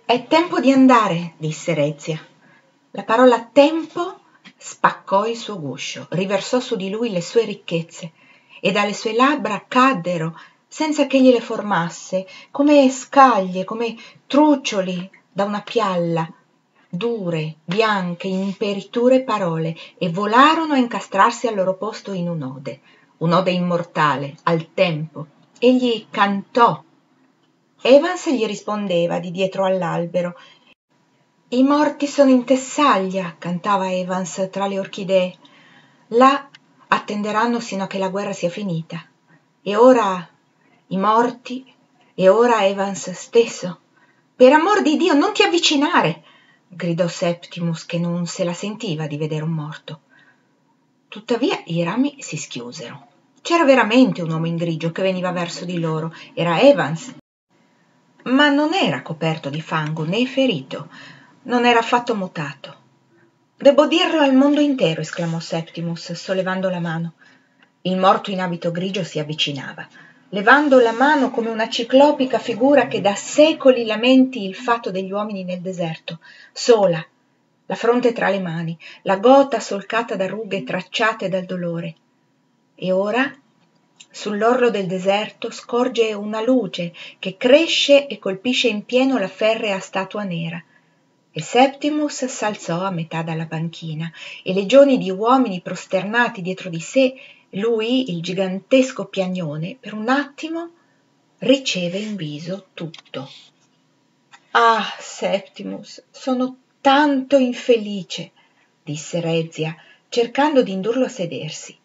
È tempo di andare, disse Rezia. La parola tempo spaccò il suo guscio, riversò su di lui le sue ricchezze e dalle sue labbra caddero, senza ch'egli le formasse, come scaglie, come truccioli da una pialla, dure, bianche, imperiture parole, e volarono a incastrarsi al loro posto in un'ode immortale, al tempo. Egli cantò. Evans gli rispondeva di dietro all'albero. I morti sono in Tessaglia, cantava Evans tra le orchidee. Là attenderanno sino a che la guerra sia finita. E ora i morti, e ora Evans stesso. Per amor di Dio, non ti avvicinare! Gridò Septimus, che non se la sentiva di vedere un morto. Tuttavia i rami si schiusero. C'era veramente un uomo in grigio che veniva verso di loro. Era Evans. Ma non era coperto di fango né ferito, non era affatto mutato. «Debbo dirlo al mondo intero», esclamò Septimus, sollevando la mano. Il morto in abito grigio si avvicinava, levando la mano come una ciclopica figura che da secoli lamenti il fatto degli uomini nel deserto, sola, la fronte tra le mani, la gota solcata da rughe tracciate dal dolore. E ora sull'orlo del deserto scorge una luce che cresce e colpisce in pieno la ferrea statua nera. E Septimus s'alzò a metà dalla panchina, e legioni di uomini prosternati dietro di sé, lui, il gigantesco piagnone, per un attimo riceve in viso tutto. «Ah, Septimus, sono tanto infelice», disse Rezia, cercando di indurlo a sedersi.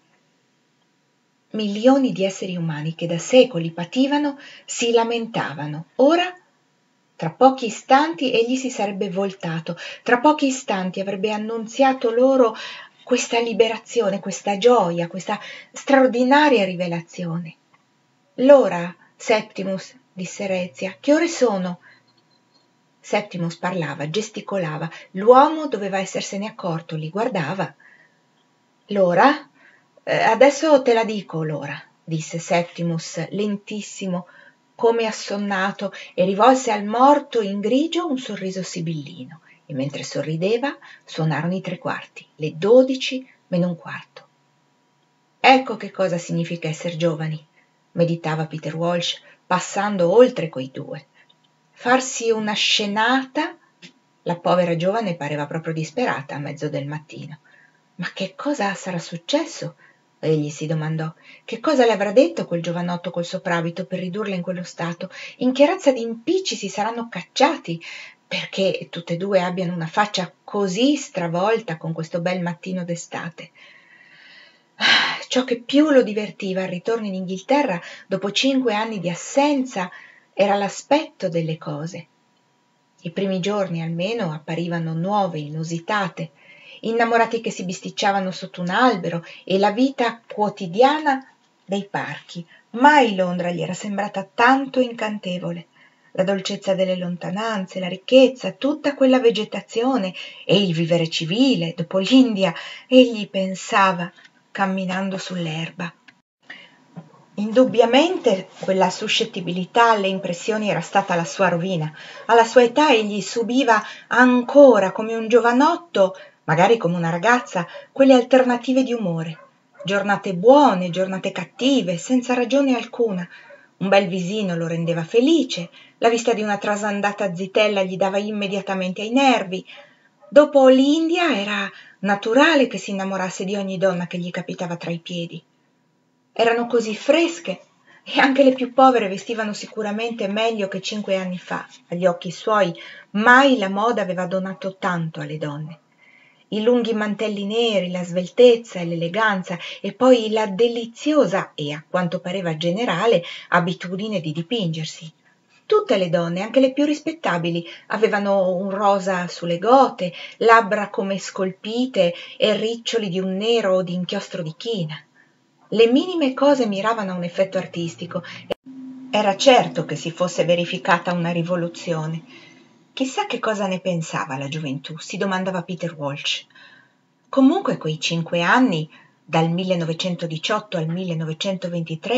Milioni di esseri umani che da secoli pativano si lamentavano. Ora, tra pochi istanti, egli si sarebbe voltato, tra pochi istanti avrebbe annunziato loro questa liberazione, questa gioia, questa straordinaria rivelazione. «L'ora, Septimus», disse Rezia, «che ore sono?» Septimus parlava, gesticolava, l'uomo doveva essersene accorto, li guardava. «L'ora? Adesso te la dico l'ora», disse Septimus, lentissimo, come assonnato, e rivolse al morto in grigio un sorriso sibillino, e mentre sorrideva suonarono i 3/4, le 12 meno un quarto. «Ecco che cosa significa esser giovani», meditava Peter Walsh, passando oltre quei due. Farsi una scenata. La povera giovane pareva proprio disperata a mezzo del mattino. «Ma che cosa sarà successo?» egli si domandò. Che cosa le avrà detto quel giovanotto col soprabito per ridurla in quello stato? In che razza di impicci si saranno cacciati perché tutte e due abbiano una faccia così stravolta con questo bel mattino d'estate? Ciò che più lo divertiva al ritorno in Inghilterra dopo 5 anni di assenza era l'aspetto delle cose. I primi giorni almeno apparivano nuove, inusitate, innamorati che si bisticciavano sotto un albero, e la vita quotidiana dei parchi. Mai Londra gli era sembrata tanto incantevole. La dolcezza delle lontananze, la ricchezza, tutta quella vegetazione e il vivere civile, dopo l'India, egli pensava, camminando sull'erba. Indubbiamente quella suscettibilità alle impressioni era stata la sua rovina. Alla sua età egli subiva ancora, come un giovanotto, magari come una ragazza, quelle alternative di umore. Giornate buone, giornate cattive, senza ragione alcuna. Un bel visino lo rendeva felice, la vista di una trasandata zitella gli dava immediatamente ai nervi. Dopo l'India era naturale che si innamorasse di ogni donna che gli capitava tra i piedi. Erano così fresche, e anche le più povere vestivano sicuramente meglio che 5 anni fa. Agli occhi suoi mai la moda aveva donato tanto alle donne. I lunghi mantelli neri, la sveltezza e l'eleganza, e poi la deliziosa e, a quanto pareva generale, abitudine di dipingersi. Tutte le donne, anche le più rispettabili, avevano un rosa sulle gote, labbra come scolpite e riccioli di un nero o di inchiostro di china. Le minime cose miravano a un effetto artistico. Era certo che si fosse verificata una rivoluzione. Chissà che cosa ne pensava la gioventù, si domandava Peter Walsh. Comunque quei 5 anni, dal 1918 al 1923,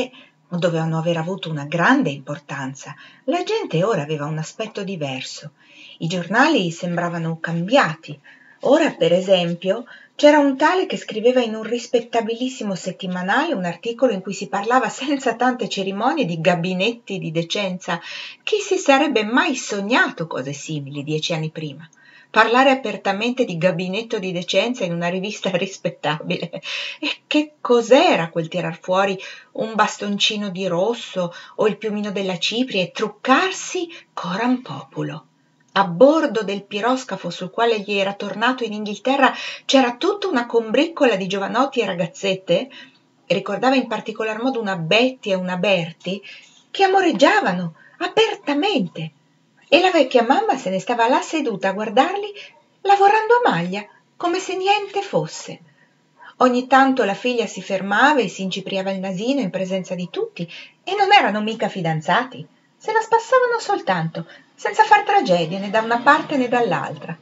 dovevano aver avuto una grande importanza. La gente ora aveva un aspetto diverso. I giornali sembravano cambiati. Ora, per esempio, c'era un tale che scriveva in un rispettabilissimo settimanale un articolo in cui si parlava senza tante cerimonie di gabinetti di decenza. Chi si sarebbe mai sognato cose simili 10 anni prima? Parlare apertamente di gabinetto di decenza in una rivista rispettabile. E che cos'era quel tirar fuori un bastoncino di rosso o il piumino della cipria e truccarsi coram populo? A bordo del piroscafo sul quale gli era tornato in Inghilterra c'era tutta una combriccola di giovanotti e ragazzette, ricordava in particolar modo una Betty e una Bertie, che amoreggiavano apertamente, e la vecchia mamma se ne stava là seduta a guardarli lavorando a maglia, come se niente fosse. Ogni tanto la figlia si fermava e si incipriava il nasino in presenza di tutti, e non erano mica fidanzati, se la spassavano soltanto, senza far tragedie né da una parte né dall'altra.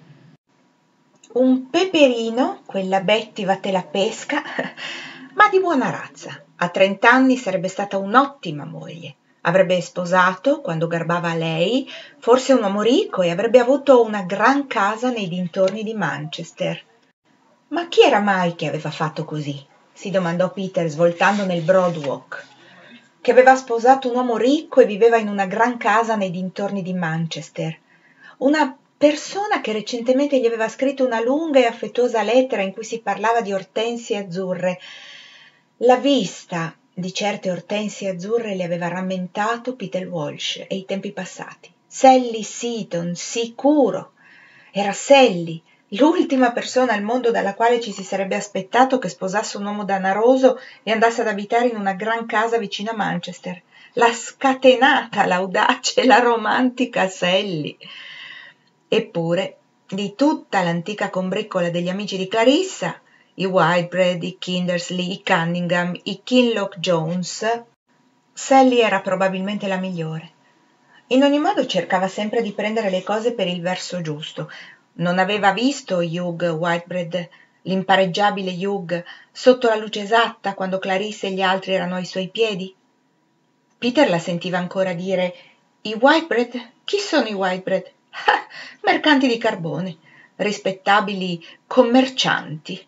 Un peperino, quella Betty vatte la pesca, ma di buona razza. A 30 anni sarebbe stata un'ottima moglie. Avrebbe sposato, quando garbava lei, forse un uomo ricco e avrebbe avuto una gran casa nei dintorni di Manchester. Ma chi era mai che aveva fatto così? Si domandò Peter svoltando nel Broad Walk. Che aveva sposato un uomo ricco e viveva in una gran casa nei dintorni di Manchester. Una persona che recentemente gli aveva scritto una lunga e affettuosa lettera in cui si parlava di ortensie azzurre. La vista di certe ortensie azzurre le aveva rammentato Peter Walsh e i tempi passati. Sally Seaton, sicuro! Era Sally, l'ultima persona al mondo dalla quale ci si sarebbe aspettato che sposasse un uomo danaroso e andasse ad abitare in una gran casa vicino a Manchester. La scatenata, l'audace, la romantica Sally! Eppure, di tutta l'antica combriccola degli amici di Clarissa, i Whitebread, i Kindersley, i Cunningham, i Kinloch Jones, Sally era probabilmente la migliore. In ogni modo cercava sempre di prendere le cose per il verso giusto. Non aveva visto Hugh Whitebread, l'impareggiabile Hugh, sotto la luce esatta quando Clarissa e gli altri erano ai suoi piedi? Peter la sentiva ancora dire: i Whitebread? Chi sono i Whitebread? Ah, mercanti di carbone, rispettabili commercianti.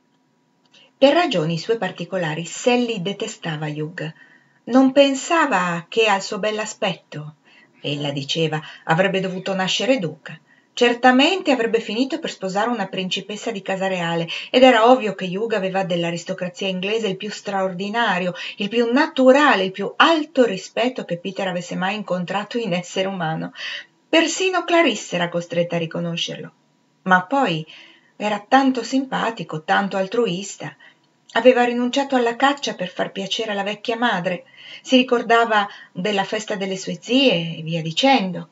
Per ragioni sue particolari, Sally detestava Hugh. Non pensava che al suo bell'aspetto, ella diceva, avrebbe dovuto nascere duca. Certamente avrebbe finito per sposare una principessa di casa reale, ed era ovvio che Hugh aveva dell'aristocrazia inglese il più straordinario, il più naturale, il più alto rispetto che Peter avesse mai incontrato in essere umano. Persino Clarissa era costretta a riconoscerlo. Ma poi era tanto simpatico, tanto altruista. Aveva rinunciato alla caccia per far piacere alla vecchia madre, si ricordava della festa delle sue zie e via dicendo.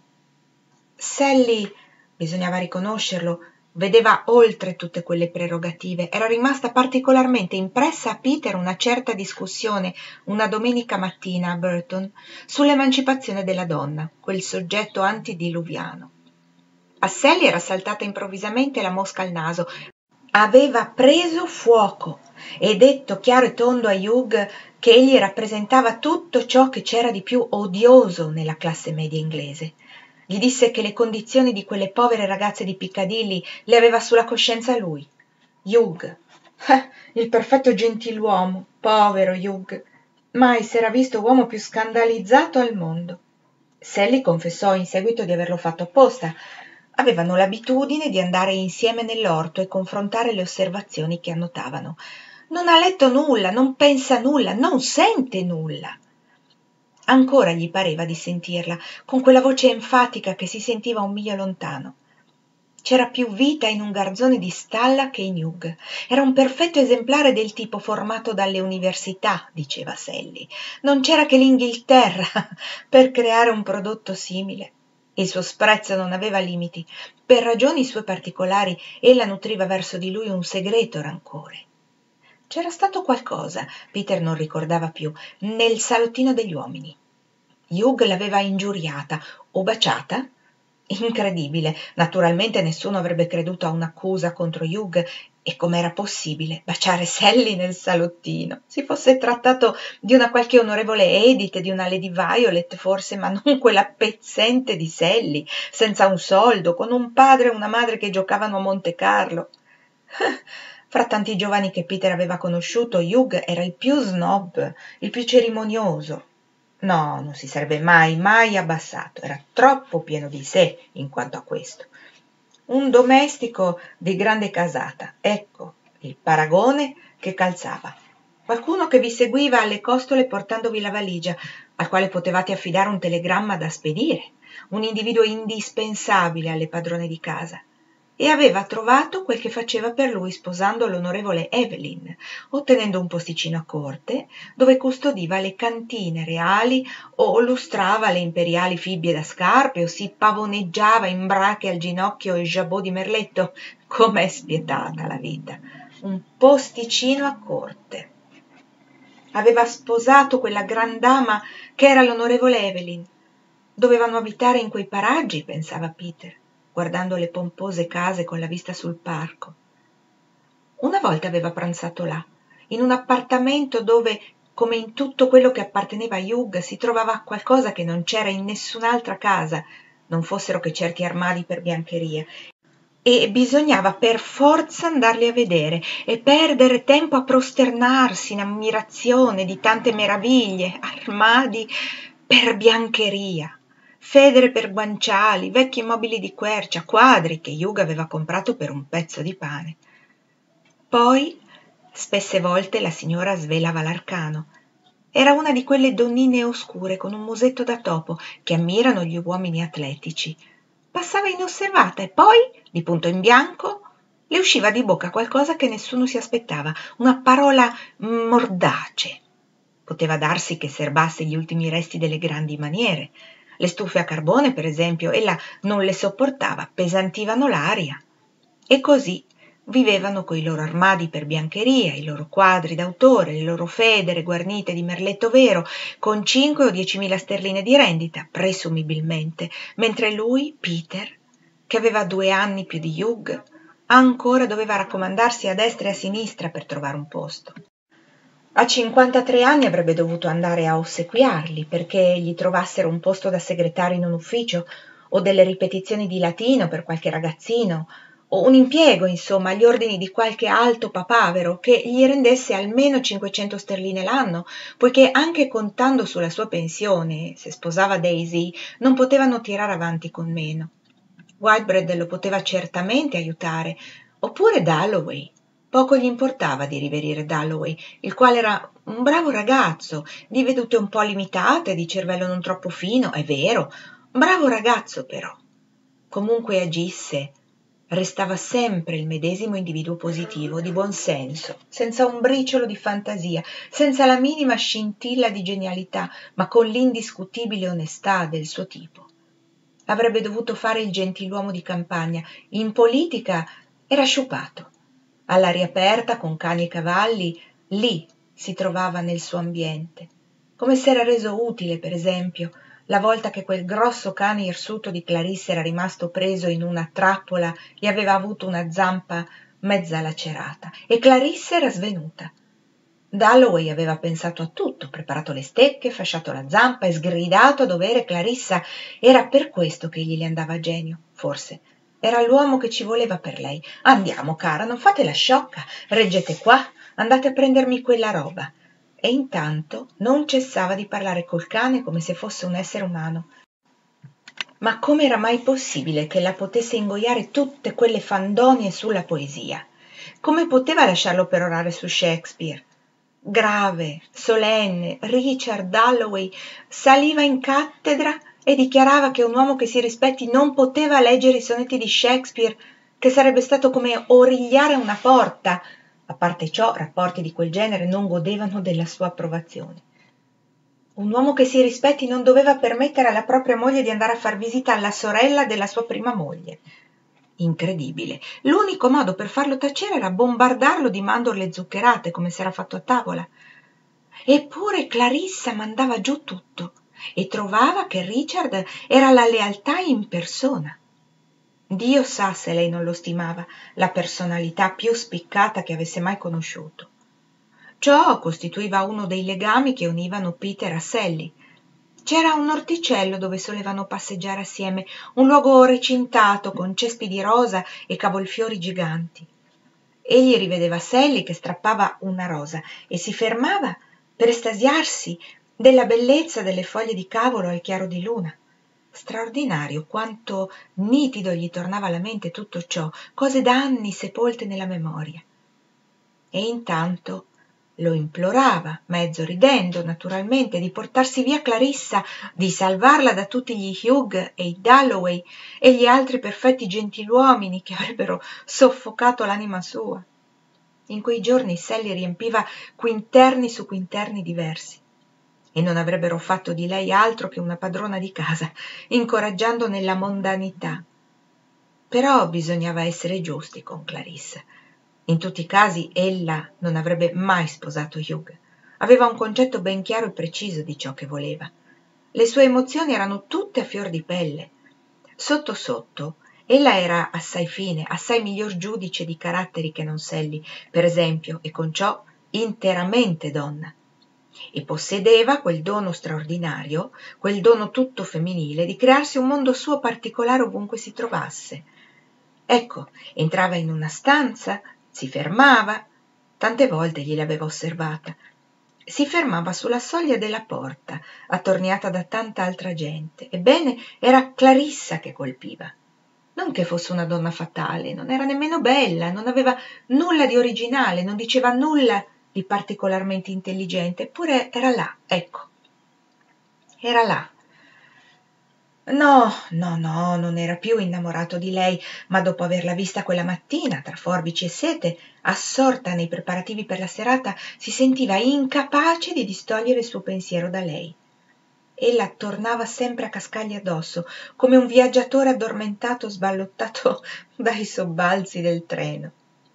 Sally, bisognava riconoscerlo, vedeva oltre tutte quelle prerogative. Era rimasta particolarmente impressa a Peter una certa discussione una domenica mattina a Burton sull'emancipazione della donna, quel soggetto antediluviano. A Sally era saltata improvvisamente la mosca al naso. Aveva preso fuoco e detto chiaro e tondo a Hugh che egli rappresentava tutto ciò che c'era di più odioso nella classe media inglese. Gli disse che le condizioni di quelle povere ragazze di Piccadilly le aveva sulla coscienza lui. Hugh, il perfetto gentiluomo, povero Hugh, mai s'era visto uomo più scandalizzato al mondo. Sally confessò in seguito di averlo fatto apposta. Avevano l'abitudine di andare insieme nell'orto e confrontare le osservazioni che annotavano. Non ha letto nulla, non pensa nulla, non sente nulla. Ancora gli pareva di sentirla, con quella voce enfatica che si sentiva 1 miglio lontano. C'era più vita in un garzone di stalla che in Hugh. Era un perfetto esemplare del tipo formato dalle università, diceva Sally. Non c'era che l'Inghilterra per creare un prodotto simile. Il suo sprezzo non aveva limiti. Per ragioni sue particolari, ella nutriva verso di lui un segreto rancore. C'era stato qualcosa, Peter non ricordava più, nel salottino degli uomini. Hugh l'aveva ingiuriata o baciata? Incredibile, naturalmente nessuno avrebbe creduto a un'accusa contro Hugh E com'era possibile baciare Sally nel salottino? Si fosse trattato di una qualche onorevole Edith, di una Lady Violet forse, ma non quella pezzente di Sally, senza un soldo, con un padre e una madre che giocavano a Monte Carlo. Fra tanti giovani che Peter aveva conosciuto, Hugh era il piú snob, il piú cerimonioso. No, non si sarebbe mai abbassato, era troppo pieno di sé in quanto a questo. Un domestico di grande casata, ecco il paragone che calzava. Qualcuno che vi seguiva alle costole portandovi la valigia, al quale potevate affidare un telegramma da spedire, un individuo indispensabile alle padrone di casa. E aveva trovato quel che faceva per lui sposando l'onorevole Evelyn, ottenendo un posticino a corte dove custodiva le cantine reali o lustrava le imperiali fibbie da scarpe o si pavoneggiava in brache al ginocchio e jabot di merletto. Com'è spietata la vita! Un posticino a corte. Aveva sposato quella gran dama che era l'onorevole Evelyn. Dovevano abitare in quei paraggi, pensava Peter, guardando le pompose case con la vista sul parco. Una volta aveva pranzato là, in un appartamento dove, come in tutto quello che apparteneva a Hugh, si trovava qualcosa che non c'era in nessun'altra casa, non fossero che certi armadi per biancheria, e bisognava per forza andarli a vedere e perdere tempo a prosternarsi in ammirazione di tante meraviglie, armadi per biancheria, federe per guanciali, vecchi mobili di quercia, quadri che Hugh aveva comprato per un pezzo di pane. Poi, spesse volte, la signora svelava l'arcano. Era una di quelle donnine oscure con un musetto da topo che ammirano gli uomini atletici. Passava inosservata e poi, di punto in bianco, le usciva di bocca qualcosa che nessuno si aspettava, una parola mordace. Poteva darsi che serbasse gli ultimi resti delle grandi maniere. Le stufe a carbone, per esempio, ella non le sopportava, pesantivano l'aria. E così vivevano coi loro armadi per biancheria, i loro quadri d'autore, le loro federe guarnite di merletto vero, con 5 o 10.000 sterline di rendita, presumibilmente, mentre lui, Peter, che aveva 2 anni più di Hugh, ancora doveva raccomandarsi a destra e a sinistra per trovare un posto. A 53 anni avrebbe dovuto andare a ossequiarli perché gli trovassero un posto da segretario in un ufficio o delle ripetizioni di latino per qualche ragazzino o un impiego, insomma, agli ordini di qualche alto papavero che gli rendesse almeno 500 sterline l'anno, poiché anche contando sulla sua pensione, se sposava Daisy, non potevano tirare avanti con meno. Whitebread lo poteva certamente aiutare, oppure Dalloway. Poco gli importava di riverire Dalloway, il quale era un bravo ragazzo, di vedute un po' limitate, di cervello non troppo fino, è vero, bravo ragazzo però. Comunque agisse, restava sempre il medesimo individuo positivo, di buon senso, senza un briciolo di fantasia, senza la minima scintilla di genialità, ma con l'indiscutibile onestà del suo tipo. Avrebbe dovuto fare il gentiluomo di campagna, in politica era sciupato. All'aria aperta, con cani e cavalli, lì si trovava nel suo ambiente. Come s'era reso utile, per esempio, la volta che quel grosso cane irsuto di Clarissa era rimasto preso in una trappola e aveva avuto una zampa mezza lacerata, e Clarissa era svenuta. Dalloway aveva pensato a tutto, preparato le stecche, fasciato la zampa e sgridato a dovere Clarissa. Era per questo che egli le andava a genio, forse. Era l'uomo che ci voleva per lei. Andiamo, cara, non fate la sciocca, reggete qua, andate a prendermi quella roba. E intanto non cessava di parlare col cane come se fosse un essere umano. Ma come era mai possibile che la potesse ingoiare tutte quelle fandonie sulla poesia? Come poteva lasciarlo perorare su Shakespeare? Grave, solenne, Richard Dalloway saliva in cattedra e dichiarava che un uomo che si rispetti non poteva leggere i sonetti di Shakespeare, che sarebbe stato come origliare una porta. A parte ciò, rapporti di quel genere non godevano della sua approvazione. Un uomo che si rispetti non doveva permettere alla propria moglie di andare a far visita alla sorella della sua prima moglie. Incredibile. L'unico modo per farlo tacere era bombardarlo di mandorle zuccherate, come s'era fatto a tavola. Eppure Clarissa mandava giù tutto e trovava che Richard era la lealtà in persona. Dio sa se lei non lo stimava la personalità piú spiccata che avesse mai conosciuto. Ciò costituiva uno dei legami che univano Peter a Sally. C'era un orticello dove solevano passeggiare assieme, un luogo recintato con cespi di rosa e cavolfiori giganti. Egli rivedeva Sally che strappava una rosa e si fermava per estasiarsi della bellezza delle foglie di cavolo al chiaro di luna. Straordinario quanto nitido gli tornava alla mente tutto ciò, cose da anni sepolte nella memoria. E intanto lo implorava, mezzo ridendo naturalmente, di portarsi via Clarissa, di salvarla da tutti gli Hugh e i Dalloway e gli altri perfetti gentiluomini che avrebbero soffocato l'anima sua. In quei giorni Sally riempiva quinterni su quinterni diversi e non avrebbero fatto di lei altro che una padrona di casa, incoraggiando nella mondanità. Però bisognava essere giusti con Clarissa. In tutti i casi ella non avrebbe mai sposato Hugh. Aveva un concetto ben chiaro e preciso di ciò che voleva. Le sue emozioni erano tutte a fior di pelle. Sotto sotto, ella era assai fine, assai miglior giudice di caratteri che non Sally, per esempio, e con ciò interamente donna. E possedeva quel dono straordinario, quel dono tutto femminile, di crearsi un mondo suo particolare ovunque si trovasse. Ecco, entrava in una stanza, si fermava, tante volte gliel'aveva osservata, si fermava sulla soglia della porta, attorniata da tanta altra gente. Ebbene, era Clarissa che colpiva. Non che fosse una donna fatale, non era nemmeno bella, non aveva nulla di originale, non diceva nulla di particolarmente intelligente, eppure era là, ecco. Era là. No, non era più innamorato di lei, ma dopo averla vista quella mattina, tra forbici e sete, assorta nei preparativi per la serata, si sentiva incapace di distogliere il suo pensiero da lei. Ella tornava sempre a cascargli addosso, come un viaggiatore addormentato sballottato dai sobbalzi del treno.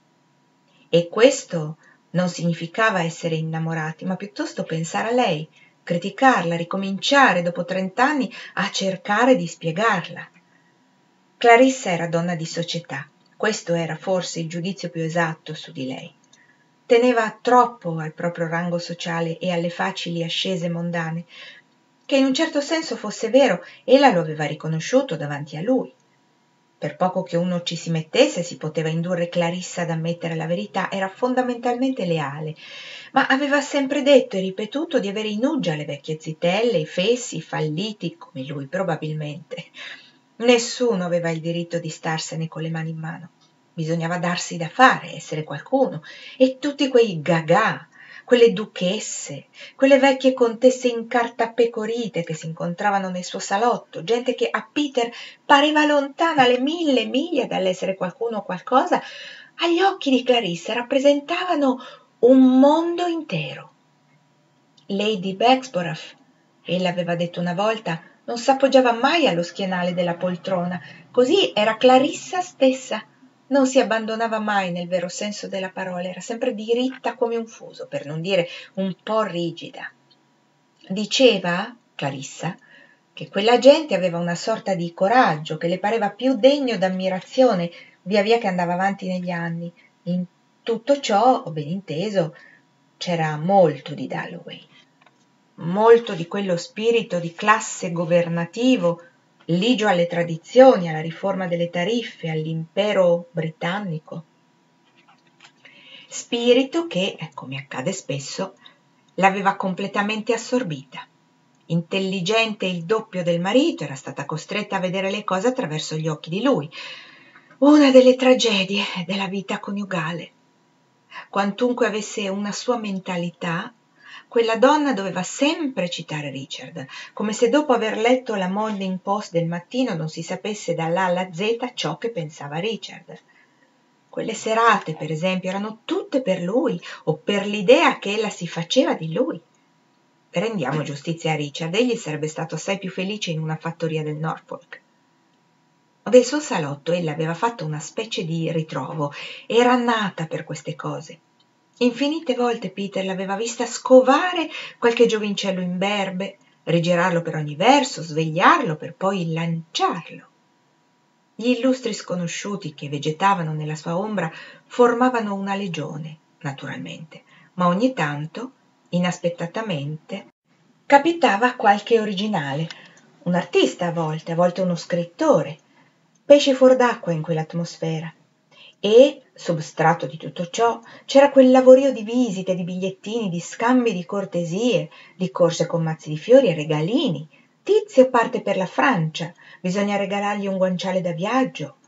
E questo non significava essere innamorati, ma piuttosto pensare a lei, criticarla, ricominciare dopo 30 anni a cercare di spiegarla. Clarissa era donna di società, questo era forse il giudizio più esatto su di lei. Teneva troppo al proprio rango sociale e alle facili ascese mondane, che in un certo senso fosse vero, ella lo aveva riconosciuto davanti a lui. Per poco che uno ci si mettesse si poteva indurre Clarissa ad ammettere la verità, era fondamentalmente leale, ma aveva sempre detto e ripetuto di avere in uggia le vecchie zitelle, i fessi, i falliti, come lui probabilmente. Nessuno aveva il diritto di starsene con le mani in mano. Bisognava darsi da fare, essere qualcuno, e tutti quei gagà, quelle duchesse, quelle vecchie contesse incartapecorite che si incontravano nel suo salotto, gente che a Peter pareva lontana le 1000 miglia dall'essere qualcuno o qualcosa, agli occhi di Clarissa rappresentavano un mondo intero. Lady Bexborough, ella aveva detto una volta, non s'appoggiava mai allo schienale della poltrona, così era Clarissa stessa. Non si abbandonava mai nel vero senso della parola, era sempre diritta come un fuso, per non dire un po' rigida. Diceva, Clarissa, che quella gente aveva una sorta di coraggio che le pareva più degno d'ammirazione via via che andava avanti negli anni. In tutto ciò, ho ben inteso, c'era molto di Dalloway, molto di quello spirito di classe governativo ligio alle tradizioni, alla riforma delle tariffe, all'impero britannico. Spirito che, come accade spesso, l'aveva completamente assorbita. Intelligente il doppio del marito, era stata costretta a vedere le cose attraverso gli occhi di lui. Una delle tragedie della vita coniugale. Quantunque avesse una sua mentalità, quella donna doveva sempre citare Richard, come se dopo aver letto la Morning Post del mattino non si sapesse dall'A alla Z ciò che pensava Richard. Quelle serate, per esempio, erano tutte per lui o per l'idea che ella si faceva di lui. Rendiamo giustizia a Richard, egli sarebbe stato assai più felice in una fattoria del Norfolk. Del suo salotto ella aveva fatto una specie di ritrovo, era nata per queste cose. Infinite volte Peter l'aveva vista scovare qualche giovincello imberbe, rigirarlo per ogni verso, svegliarlo per poi lanciarlo. Gli illustri sconosciuti che vegetavano nella sua ombra formavano una legione, naturalmente, ma ogni tanto, inaspettatamente, capitava qualche originale, un artista a volte uno scrittore, pesce fuor d'acqua in quell'atmosfera. E, substrato di tutto ciò, c'era quel lavorio di visite, di bigliettini, di scambi di cortesie, di corse con mazzi di fiori e regalini. Tizio parte per la Francia, bisogna regalargli un guanciale da viaggio.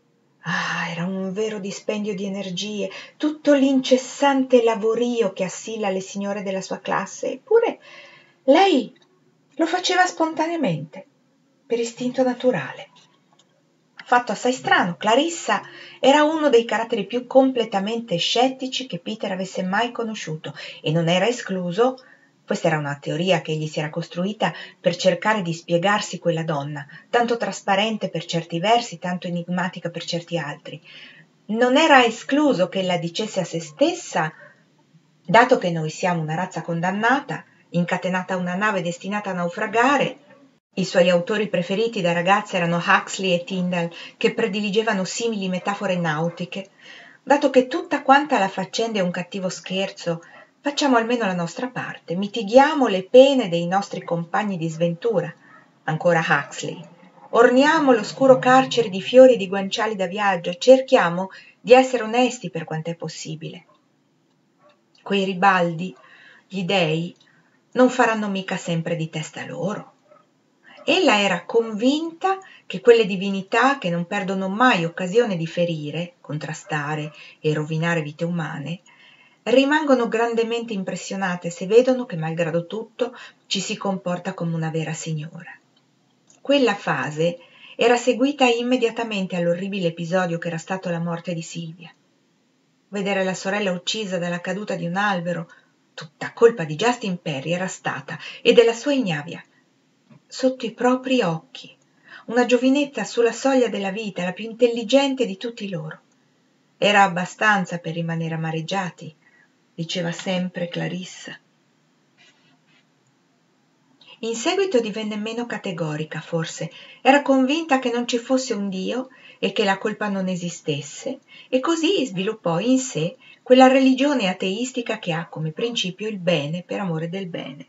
Ah, era un vero dispendio di energie, tutto l'incessante lavorio che assilla le signore della sua classe, eppure lei lo faceva spontaneamente, per istinto naturale. Fatto assai strano, Clarissa era uno dei caratteri più completamente scettici che Peter avesse mai conosciuto e non era escluso, questa era una teoria che egli si era costruita per cercare di spiegarsi quella donna, tanto trasparente per certi versi, tanto enigmatica per certi altri. Non era escluso che ella dicesse a se stessa: dato che noi siamo una razza condannata, incatenata a una nave destinata a naufragare, i suoi autori preferiti da ragazza erano Huxley e Tyndall, che prediligevano simili metafore nautiche. Dato che tutta quanta la faccenda è un cattivo scherzo, facciamo almeno la nostra parte, mitighiamo le pene dei nostri compagni di sventura. Ancora Huxley. Orniamo l'oscuro carcere di fiori e di guanciali da viaggio, cerchiamo di essere onesti per quant'è possibile. Quei ribaldi, gli dèi, non faranno mica sempre di testa loro. Ella era convinta che quelle divinità che non perdono mai occasione di ferire, contrastare e rovinare vite umane, rimangono grandemente impressionate se vedono che malgrado tutto ci si comporta come una vera signora. Quella fase era seguita immediatamente all'orribile episodio che era stato la morte di Silvia. Vedere la sorella uccisa dalla caduta di un albero, tutta colpa di Justin Perry era stata, e della sua ignavia, sotto i propri occhi, una giovinetta sulla soglia della vita, la più intelligente di tutti loro. Era abbastanza per rimanere amareggiati, diceva sempre Clarissa. In seguito divenne meno categorica, forse. Era convinta che non ci fosse un Dio e che la colpa non esistesse, e così sviluppò in sé quella religione ateistica che ha come principio il bene per amore del bene.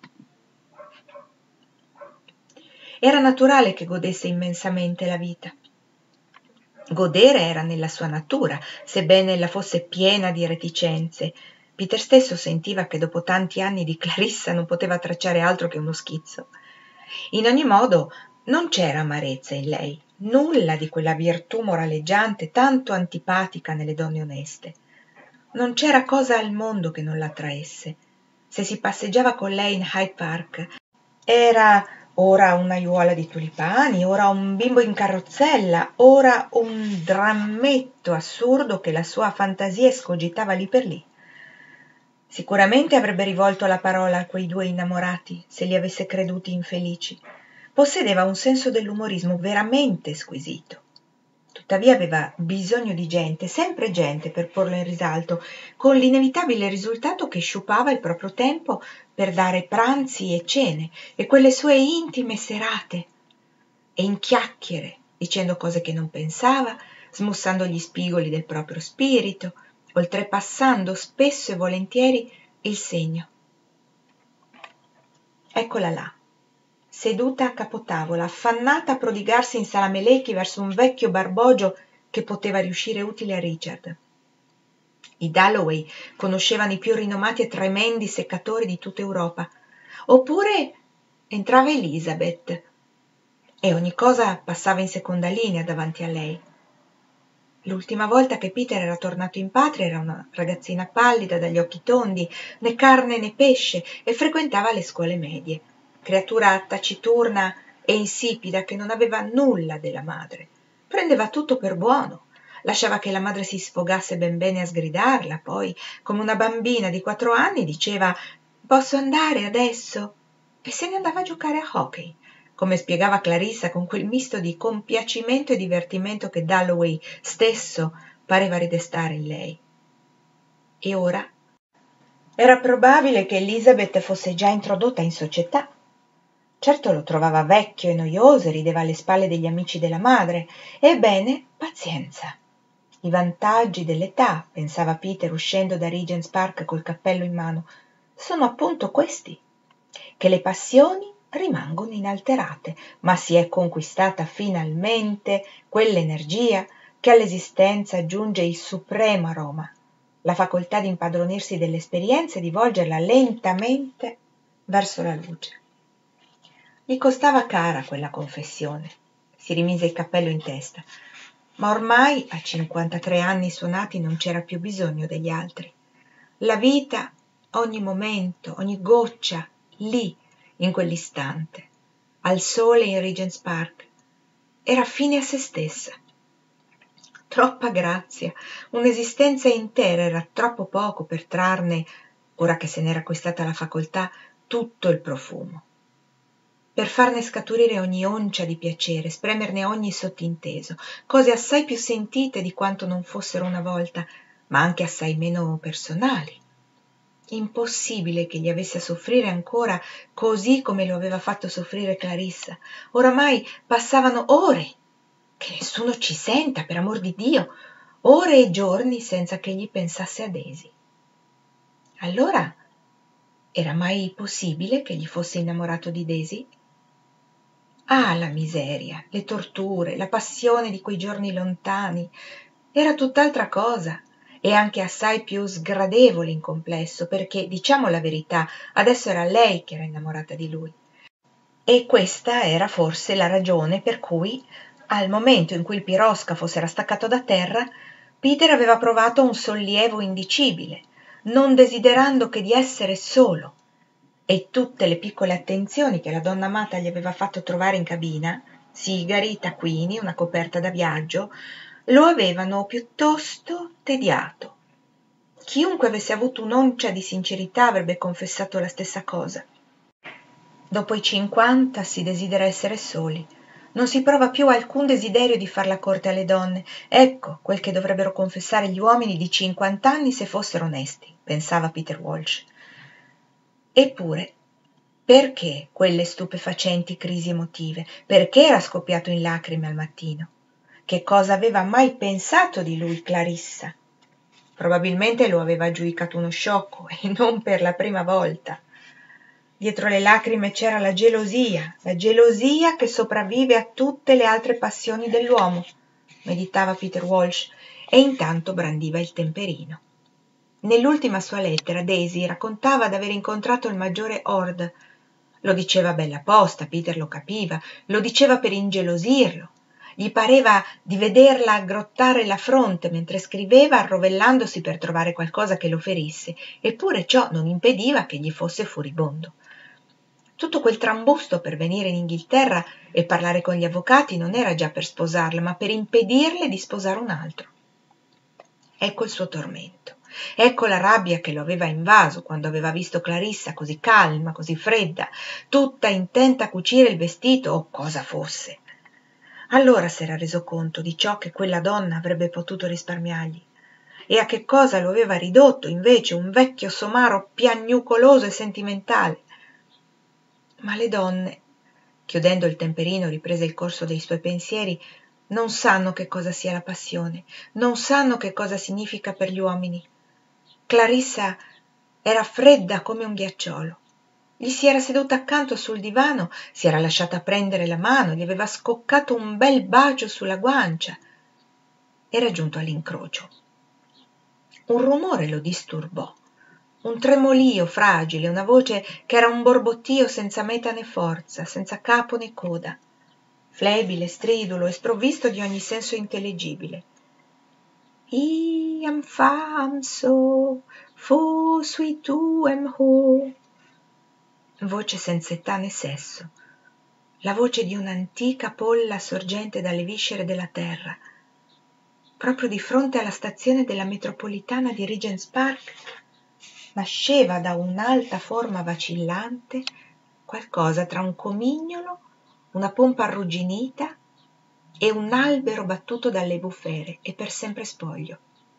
Era naturale che godesse immensamente la vita. Godere era nella sua natura, sebbene ella fosse piena di reticenze. Peter stesso sentiva che dopo tanti anni di Clarissa non poteva tracciare altro che uno schizzo. In ogni modo, non c'era amarezza in lei, nulla di quella virtù moraleggiante tanto antipatica nelle donne oneste. Non c'era cosa al mondo che non l'attraesse. Se si passeggiava con lei in Hyde Park, era ora un'aiuola di tulipani, ora un bimbo in carrozzella, ora un drammetto assurdo che la sua fantasia escogitava lì per lì. Sicuramente avrebbe rivolto la parola a quei due innamorati se li avesse creduti infelici. Possedeva un senso dell'umorismo veramente squisito. Tuttavia aveva bisogno di gente, sempre gente, per porlo in risalto, con l'inevitabile risultato che sciupava il proprio tempo per dare pranzi e cene e quelle sue intime serate, e in chiacchiere, dicendo cose che non pensava, smussando gli spigoli del proprio spirito, oltrepassando spesso e volentieri il segno. Eccola là, seduta a capotavola, affannata a prodigarsi in salamelecchi verso un vecchio barbogio che poteva riuscire utile a Richard. I Dalloway conoscevano i più rinomati e tremendi seccatori di tutta Europa. Oppure entrava Elizabeth e ogni cosa passava in seconda linea davanti a lei. L'ultima volta che Peter era tornato in patria era una ragazzina pallida, dagli occhi tondi, né carne né pesce, e frequentava le scuole medie. Creatura taciturna e insipida che non aveva nulla della madre. Prendeva tutto per buono. Lasciava che la madre si sfogasse ben bene a sgridarla, poi, come una bambina di 4 anni, diceva «Posso andare adesso?» e se ne andava a giocare a hockey, come spiegava Clarissa con quel misto di compiacimento e divertimento che Dalloway stesso pareva ridestare in lei. E ora? Era probabile che Elizabeth fosse già introdotta in società. Certo lo trovava vecchio e noioso e rideva alle spalle degli amici della madre. Ebbene, pazienza. I vantaggi dell'età, pensava Peter uscendo da Regent's Park col cappello in mano, sono appunto questi, che le passioni rimangono inalterate, ma si è conquistata finalmente quell'energia che all'esistenza aggiunge il supremo aroma, la facoltà di impadronirsi dell'esperienza e di volgerla lentamente verso la luce. Gli costava cara quella confessione. Si rimise il cappello in testa. Ma ormai a 53 anni suonati non c'era più bisogno degli altri. La vita, ogni momento, ogni goccia, lì, in quell'istante, al sole in Regent's Park, era fine a se stessa. Troppa grazia, un'esistenza intera era troppo poco per trarne, ora che se n'era acquistata la facoltà, tutto il profumo. Per farne scaturire ogni oncia di piacere, spremerne ogni sottinteso, cose assai più sentite di quanto non fossero una volta, ma anche assai meno personali. Impossibile che gli avesse a soffrire ancora così come lo aveva fatto soffrire Clarissa. Oramai passavano ore, che nessuno ci senta, per amor di Dio, ore e giorni senza che egli pensasse a Daisy. Allora, era mai possibile che gli fosse innamorato di Daisy? Ah, la miseria, le torture, la passione di quei giorni lontani. Era tutt'altra cosa e anche assai più sgradevole in complesso, perché, diciamo la verità, adesso era lei che era innamorata di lui. E questa era forse la ragione per cui, al momento in cui il piroscafo s'era staccato da terra, Peter aveva provato un sollievo indicibile, non desiderando che di essere solo. E tutte le piccole attenzioni che la donna amata gli aveva fatto trovare in cabina, sigari, taccuini, una coperta da viaggio, lo avevano piuttosto tediato. Chiunque avesse avuto un'oncia di sincerità avrebbe confessato la stessa cosa. Dopo i 50 si desidera essere soli. Non si prova più alcun desiderio di far la corte alle donne. Ecco quel che dovrebbero confessare gli uomini di 50 anni se fossero onesti, pensava Peter Walsh. Eppure, perché quelle stupefacenti crisi emotive? Perché era scoppiato in lacrime al mattino? Che cosa aveva mai pensato di lui Clarissa? Probabilmente lo aveva giudicato uno sciocco, e non per la prima volta. Dietro le lacrime c'era la gelosia che sopravvive a tutte le altre passioni dell'uomo, meditava Peter Walsh, e intanto brandiva il temperino. Nell'ultima sua lettera Daisy raccontava d'aver incontrato il maggiore Ord. Lo diceva bella posta, Peter lo capiva, lo diceva per ingelosirlo. Gli pareva di vederla aggrottare la fronte mentre scriveva, arrovellandosi per trovare qualcosa che lo ferisse, eppure ciò non impediva che gli fosse furibondo. Tutto quel trambusto per venire in Inghilterra e parlare con gli avvocati non era già per sposarla, ma per impedirle di sposare un altro. Ecco il suo tormento. Ecco la rabbia che lo aveva invaso quando aveva visto Clarissa così calma, così fredda, tutta intenta a cucire il vestito o cosa fosse. Allora s'era reso conto di ciò che quella donna avrebbe potuto risparmiargli e a che cosa lo aveva ridotto invece un vecchio somaro piagnucoloso e sentimentale. Ma le donne, chiudendo il temperino, riprese il corso dei suoi pensieri, non sanno che cosa sia la passione, non sanno che cosa significa per gli uomini. Clarissa era fredda come un ghiacciolo. Gli si era seduta accanto sul divano, si era lasciata prendere la mano, gli aveva scoccato un bel bacio sulla guancia. Era giunto all'incrocio. Un rumore lo disturbò, un tremolio fragile, una voce che era un borbottio senza meta né forza, senza capo né coda, flebile, stridulo e sprovvisto di ogni senso intellegibile. Iam fam so, fu sui tuem ho. Voce senza età né sesso, la voce di un'antica polla sorgente dalle viscere della terra. Proprio di fronte alla stazione della metropolitana di Regent's Park nasceva da un'alta forma vacillante qualcosa tra un comignolo, una pompa arrugginita e un albero battuto dalle bufere e per sempre spoglio,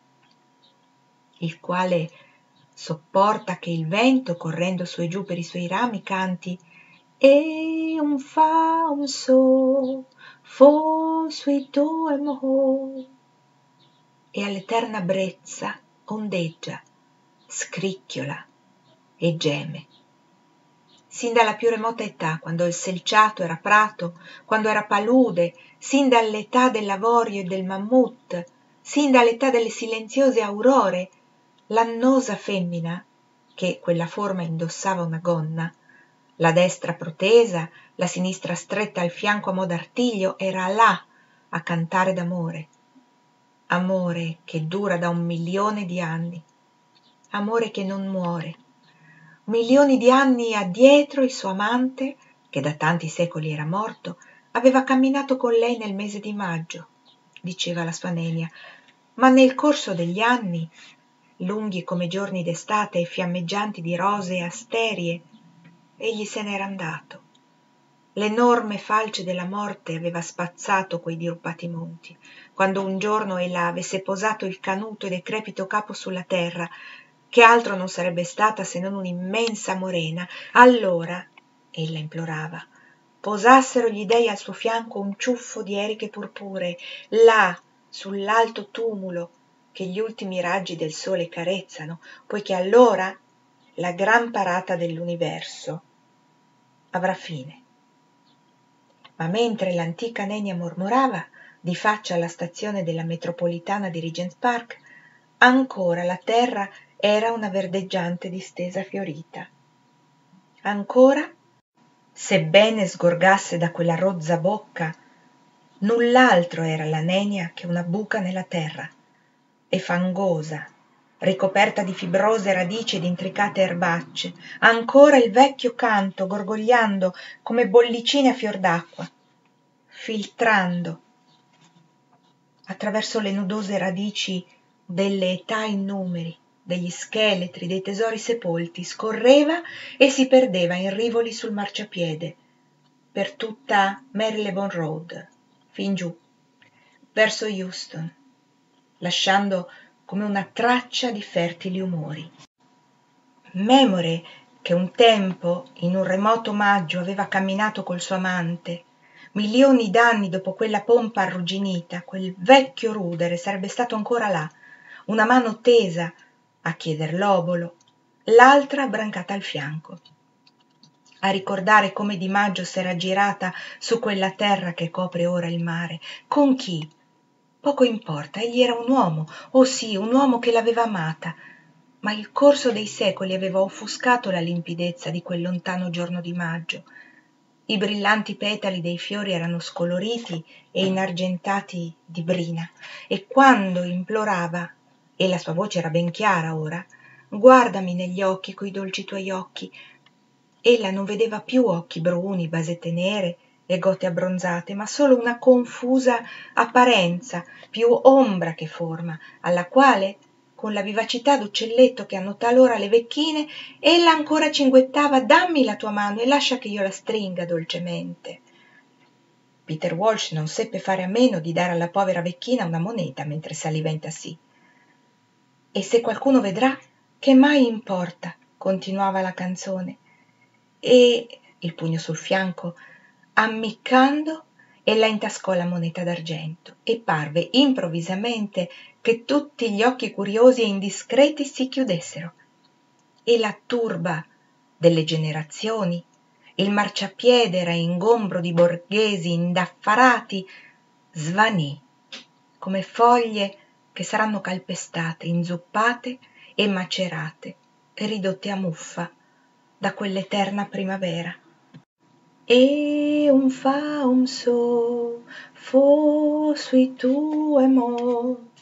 il quale sopporta che il vento, correndo su e giù per i suoi rami, canti e un fa, un so, fo, sui, do e mo. E all'eterna brezza ondeggia, scricchiola e geme. Sin dalla più remota età, quando il selciato era prato, quando era palude, sin dall'età dell'avorio e del mammut, sin dall'età delle silenziose aurore, l'annosa femmina, che quella forma indossava una gonna, la destra protesa, la sinistra stretta al fianco a mo' d'artiglio, era là a cantare d'amore. Amore che dura da 1.000.000 di anni, amore che non muore. Milioni di anni addietro il suo amante, che da tanti secoli era morto, aveva camminato con lei nel mese di maggio, diceva la sua nenia, ma nel corso degli anni, lunghi come giorni d'estate e fiammeggianti di rosee asterie, egli se n'era andato. L'enorme falce della morte aveva spazzato quei diruppati monti, quando un giorno ella avesse posato il canuto e decrepito capo sulla terra, che altro non sarebbe stata se non un'immensa morena. Allora, ella implorava, posassero gli dei al suo fianco un ciuffo di eriche purpuree, là, sull'alto tumulo, che gli ultimi raggi del sole carezzano, poiché allora la gran parata dell'universo avrà fine. Ma mentre l'antica nenia mormorava, di faccia alla stazione della metropolitana di Regent Park, ancora la terra era una verdeggiante distesa fiorita. Ancora, sebbene sgorgasse da quella rozza bocca, null'altro era la nenia che una buca nella terra, e fangosa, ricoperta di fibrose radici ed intricate erbacce, ancora il vecchio canto gorgogliando come bollicine a fior d'acqua, filtrando attraverso le nudose radici delle età innumeri, degli scheletri, dei tesori sepolti, scorreva e si perdeva in rivoli sul marciapiede, per tutta Marylebone Road, fin giù, verso Euston, lasciando come una traccia di fertili umori. Memore, che un tempo, in un remoto maggio, aveva camminato col suo amante, milioni d'anni dopo quella pompa arrugginita, quel vecchio rudere sarebbe stato ancora là, una mano tesa a chieder l'obolo, l'altra abbrancata al fianco, a ricordare come di maggio s'era girata su quella terra che copre ora il mare. Con chi? Poco importa, egli era un uomo, oh sì, un uomo che l'aveva amata, ma il corso dei secoli aveva offuscato la limpidezza di quel lontano giorno di maggio. I brillanti petali dei fiori erano scoloriti e inargentati di brina, e quando implorava, e la sua voce era ben chiara ora, guardami negli occhi coi dolci tuoi occhi, ella non vedeva più occhi bruni, basette nere e gote abbronzate, ma solo una confusa apparenza, più ombra che forma, alla quale, con la vivacità d'uccelletto che hanno talora le vecchine, ella ancora cinguettava: dammi la tua mano e lascia che io la stringa dolcemente. Peter Walsh non seppe fare a meno di dare alla povera vecchina una moneta mentre saliva in tassì. E se qualcuno vedrà, che mai importa, continuava la canzone, e, il pugno sul fianco, ammiccando, ella intascò la moneta d'argento e parve improvvisamente che tutti gli occhi curiosi e indiscreti si chiudessero, e la turba delle generazioni, il marciapiede raingombro di borghesi indaffarati, svanì come foglie che saranno calpestate, inzuppate e macerate, ridotte a muffa da quell'eterna primavera. E un fa, un so, fo, sui, tu e mo.